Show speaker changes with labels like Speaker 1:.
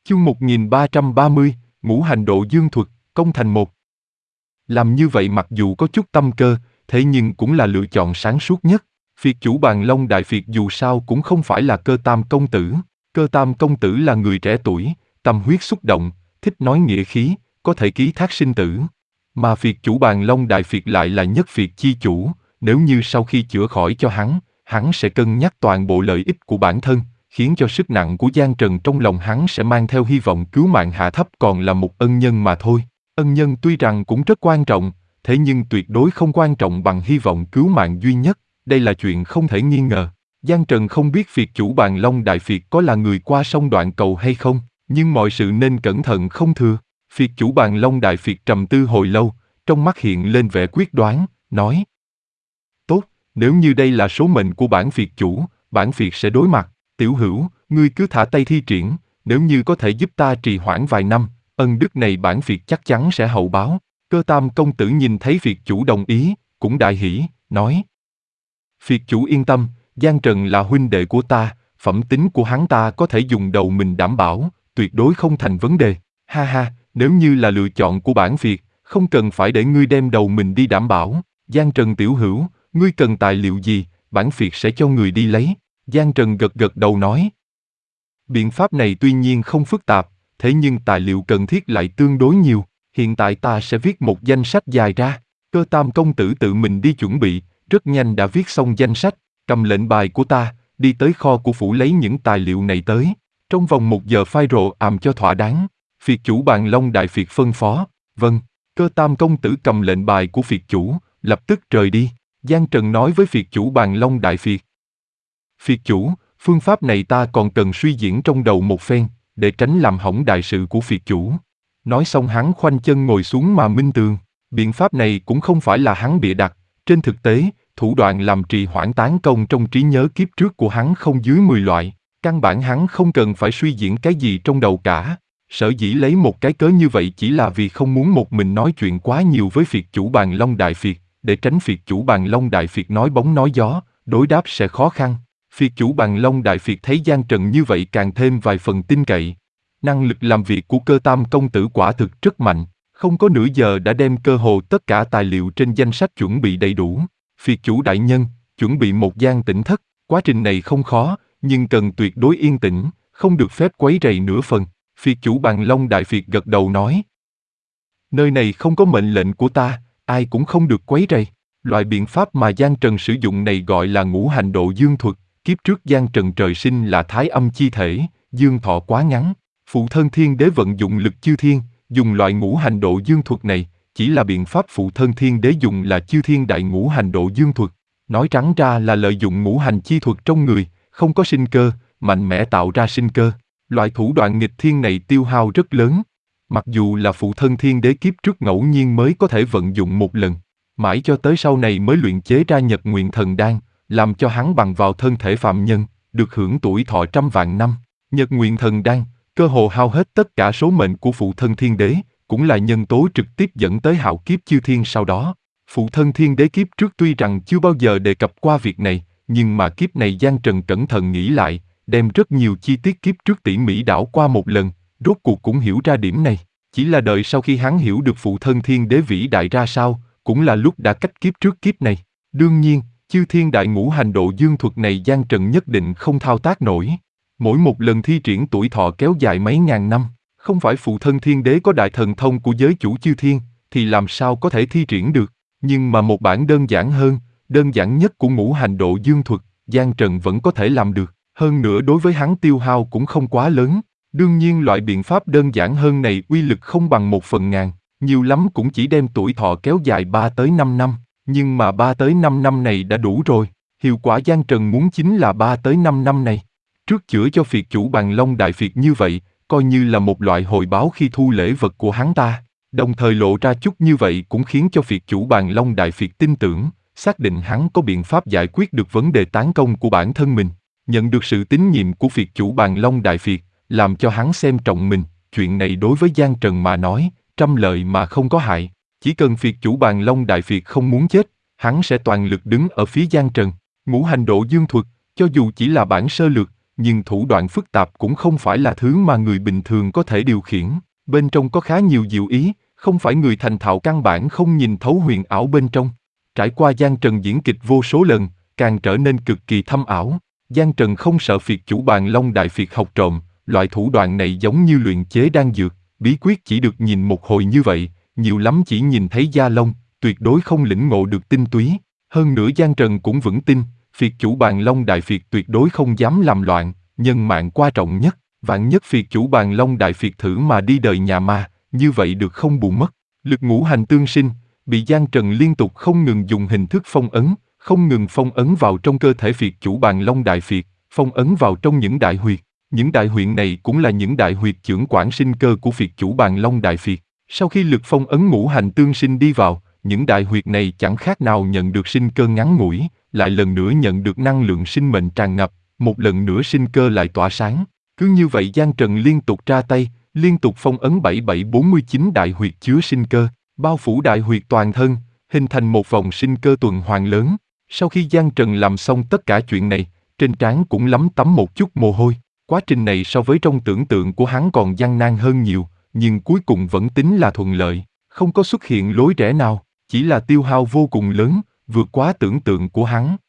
Speaker 1: Chương 1330, Ngũ hành độ dương thuật, công thành một. Làm như vậy mặc dù có chút tâm cơ, thế nhưng cũng là lựa chọn sáng suốt nhất. Phiệt chủ Bàn Long Đại Phiệt dù sao cũng không phải là Cơ Tam công tử. Cơ Tam công tử là người trẻ tuổi, tâm huyết xúc động, thích nói nghĩa khí, có thể ký thác sinh tử. Mà phiệt chủ Bàn Long Đại Phiệt lại là nhất phiệt chi chủ, nếu như sau khi chữa khỏi cho hắn sẽ cân nhắc toàn bộ lợi ích của bản thân, khiến cho sức nặng của Giang Trần trong lòng hắn sẽ mang theo hy vọng cứu mạng hạ thấp còn là một ân nhân mà thôi. Ân nhân tuy rằng cũng rất quan trọng, thế nhưng tuyệt đối không quan trọng bằng hy vọng cứu mạng duy nhất, đây là chuyện không thể nghi ngờ. Giang Trần không biết phiệt chủ Bàn Long Đại Phiệt có là người qua sông đoạn cầu hay không, nhưng mọi sự nên cẩn thận không thừa. Phiệt chủ Bàn Long Đại Phiệt trầm tư hồi lâu, trong mắt hiện lên vẻ quyết đoán, nói: Tốt, nếu như đây là số mệnh của bản phiệt chủ, bản phiệt sẽ đối mặt. Tiểu hữu, ngươi cứ thả tay thi triển, nếu như có thể giúp ta trì hoãn vài năm, ân đức này bản phiệt chắc chắn sẽ hậu báo. Cơ Tam công tử nhìn thấy phiệt chủ đồng ý, cũng đại hỉ, nói: Phiệt chủ yên tâm, Giang Trần là huynh đệ của ta, phẩm tính của hắn ta có thể dùng đầu mình đảm bảo, tuyệt đối không thành vấn đề. Ha ha, nếu như là lựa chọn của bản phiệt, không cần phải để ngươi đem đầu mình đi đảm bảo. Giang Trần tiểu hữu, ngươi cần tài liệu gì, bản phiệt sẽ cho người đi lấy. Giang Trần gật gật đầu nói: Biện pháp này tuy nhiên không phức tạp, thế nhưng tài liệu cần thiết lại tương đối nhiều. Hiện tại ta sẽ viết một danh sách dài ra. Cơ Tam công tử tự mình đi chuẩn bị, rất nhanh đã viết xong danh sách, cầm lệnh bài của ta, đi tới kho của phủ lấy những tài liệu này tới. Trong vòng 1 giờ phai rồ àm cho thỏa đáng. Phiệt chủ Bàn Long Đại Phiệt phân phó: Vâng. Cơ Tam công tử cầm lệnh bài của phiệt chủ, lập tức rời đi. Giang Trần nói với phiệt chủ Bàn Long Đại Phiệt: Phiệt chủ, phương pháp này ta còn cần suy diễn trong đầu một phen, để tránh làm hỏng đại sự của phiệt chủ. Nói xong hắn khoanh chân ngồi xuống mà minh tường. Biện pháp này cũng không phải là hắn bịa đặt, trên thực tế, thủ đoạn làm trì hoãn tán công trong trí nhớ kiếp trước của hắn không dưới 10 loại, căn bản hắn không cần phải suy diễn cái gì trong đầu cả. Sở dĩ lấy một cái cớ như vậy chỉ là vì không muốn một mình nói chuyện quá nhiều với phiệt chủ Bàn Long Đại Phiệt, để tránh phiệt chủ Bàn Long Đại Phiệt nói bóng nói gió, đối đáp sẽ khó khăn. Phiệt chủ Bàn Long Đại Phiệt thấy Giang Trần như vậy càng thêm vài phần tin cậy. Năng lực làm việc của Cơ Tam công tử quả thực rất mạnh, không có nửa giờ đã đem cơ hồ tất cả tài liệu trên danh sách chuẩn bị đầy đủ. Phiệt chủ đại nhân, chuẩn bị một gian tĩnh thất, quá trình này không khó, nhưng cần tuyệt đối yên tĩnh, không được phép quấy rầy nửa phần. Phiệt chủ Bàn Long Đại Phiệt gật đầu nói: Nơi này không có mệnh lệnh của ta, ai cũng không được quấy rầy. Loại biện pháp mà Giang Trần sử dụng này gọi là ngũ hành độ dương thuật. Kiếp trước Giang Trần trời sinh là thái âm chi thể, dương thọ quá ngắn. Phụ thân thiên đế vận dụng lực chư thiên, dùng loại ngũ hành độ dương thuật này, chỉ là biện pháp phụ thân thiên đế dùng là chư thiên đại ngũ hành độ dương thuật. Nói trắng ra là lợi dụng ngũ hành chi thuật trong người, không có sinh cơ, mạnh mẽ tạo ra sinh cơ. Loại thủ đoạn nghịch thiên này tiêu hao rất lớn. Mặc dù là phụ thân thiên đế kiếp trước ngẫu nhiên mới có thể vận dụng một lần, mãi cho tới sau này mới luyện chế ra Nhật Nguyện Thần Đan, làm cho hắn bằng vào thân thể phạm nhân, được hưởng tuổi thọ trăm vạn năm. Nhật Nguyện Thần Đan, cơ hồ hao hết tất cả số mệnh của phụ thân thiên đế, cũng là nhân tố trực tiếp dẫn tới hạo kiếp chư thiên sau đó. Phụ thân thiên đế kiếp trước tuy rằng chưa bao giờ đề cập qua việc này, nhưng mà kiếp này Giang Trần cẩn thận nghĩ lại, đem rất nhiều chi tiết kiếp trước tỉ mỉ đảo qua một lần, rốt cuộc cũng hiểu ra điểm này. Chỉ là đợi sau khi hắn hiểu được phụ thân thiên đế vĩ đại ra sao, cũng là lúc đã cách kiếp trước kiếp này. Đương nhiên, chư thiên đại ngũ hành độ dương thuật này Giang Trần nhất định không thao tác nổi. Mỗi một lần thi triển tuổi thọ kéo dài mấy ngàn năm, không phải phụ thân thiên đế có đại thần thông của giới chủ chư thiên, thì làm sao có thể thi triển được. Nhưng mà một bản đơn giản hơn, đơn giản nhất của ngũ hành độ dương thuật, Giang Trần vẫn có thể làm được. Hơn nữa đối với hắn tiêu hao cũng không quá lớn. Đương nhiên loại biện pháp đơn giản hơn này uy lực không bằng 1/1000, nhiều lắm cũng chỉ đem tuổi thọ kéo dài 3 tới 5 năm. Nhưng mà 3 tới 5 năm này đã đủ rồi, hiệu quả Giang Trần muốn chính là 3 tới 5 năm này. Trước chữa cho phiệt chủ Bàn Long Đại Phiệt như vậy, coi như là một loại hồi báo khi thu lễ vật của hắn ta. Đồng thời lộ ra chút như vậy cũng khiến cho phiệt chủ Bàn Long Đại Phiệt tin tưởng, xác định hắn có biện pháp giải quyết được vấn đề tán công của bản thân mình. Nhận được sự tín nhiệm của phiệt chủ Bàn Long Đại Phiệt, làm cho hắn xem trọng mình, chuyện này đối với Giang Trần mà nói, trăm lợi mà không có hại. Chỉ cần phiệt chủ Bàn Long Đại Phiệt không muốn chết, hắn sẽ toàn lực đứng ở phía Giang Trần. Ngũ hành độ dương thuật, cho dù chỉ là bản sơ lược, nhưng thủ đoạn phức tạp cũng không phải là thứ mà người bình thường có thể điều khiển. Bên trong có khá nhiều diệu ý, không phải người thành thạo căn bản không nhìn thấu huyền ảo bên trong. Trải qua Giang Trần diễn kịch vô số lần, càng trở nên cực kỳ thâm ảo. Giang Trần không sợ phiệt chủ Bàn Long Đại Phiệt học trộm, loại thủ đoạn này giống như luyện chế đan dược, bí quyết chỉ được nhìn một hồi như vậy, nhiều lắm chỉ nhìn thấy da lông, tuyệt đối không lĩnh ngộ được tinh túy. Hơn nữa Giang Trần cũng vững tin, phiệt chủ Bàn Long Đại Phiệt tuyệt đối không dám làm loạn, nhân mạng quan trọng nhất, vạn nhất phiệt chủ Bàn Long Đại Phiệt thử mà đi đời nhà ma, như vậy được không bù mất. Lực ngũ hành tương sinh, bị Giang Trần liên tục không ngừng dùng hình thức phong ấn, không ngừng phong ấn vào trong cơ thể phiệt chủ Bàn Long Đại Phiệt, phong ấn vào trong những đại huyệt. Những đại huyệt này cũng là những đại huyệt chưởng quản sinh cơ của phiệt chủ Bàn Long Đại Phiệt. Sau khi lực phong ấn ngũ hành tương sinh đi vào, những đại huyệt này chẳng khác nào nhận được sinh cơ ngắn ngủi, lại lần nữa nhận được năng lượng sinh mệnh tràn ngập, một lần nữa sinh cơ lại tỏa sáng. Cứ như vậy Giang Trần liên tục ra tay, liên tục phong ấn 7749 đại huyệt chứa sinh cơ, bao phủ đại huyệt toàn thân, hình thành một vòng sinh cơ tuần hoàn lớn. Sau khi Giang Trần làm xong tất cả chuyện này, trên trán cũng lấm tấm một chút mồ hôi. Quá trình này so với trong tưởng tượng của hắn còn gian nan hơn nhiều, nhưng cuối cùng vẫn tính là thuận lợi, không có xuất hiện lối rẽ nào, chỉ là tiêu hao vô cùng lớn, vượt quá tưởng tượng của hắn.